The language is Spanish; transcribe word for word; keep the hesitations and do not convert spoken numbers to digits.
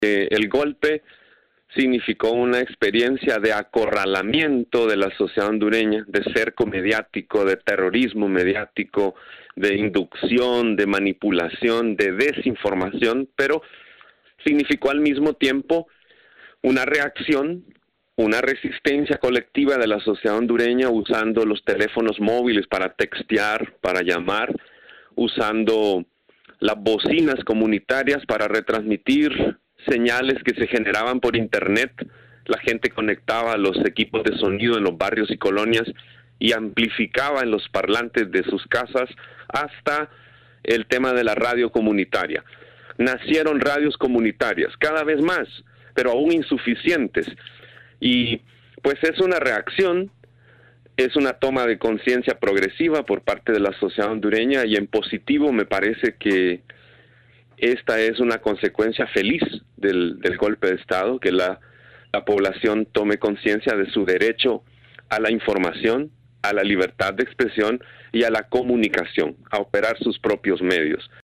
Eh, el golpe significó una experiencia de acorralamiento de la sociedad hondureña, de cerco mediático, de terrorismo mediático, de inducción, de manipulación, de desinformación, pero significó al mismo tiempo una reacción, una resistencia colectiva de la sociedad hondureña usando los teléfonos móviles para textear, para llamar, usando las bocinas comunitarias para retransmitir señales que se generaban por internet. La gente conectaba los equipos de sonido en los barrios y colonias y amplificaba en los parlantes de sus casas hasta el tema de la radio comunitaria. Nacieron radios comunitarias, cada vez más, pero aún insuficientes. Y pues es una reacción, es una toma de conciencia progresiva por parte de la sociedad hondureña, y en positivo me parece que esta es una consecuencia feliz del, del golpe de Estado, que la, la población tome conciencia de su derecho a la información, a la libertad de expresión y a la comunicación, a operar sus propios medios.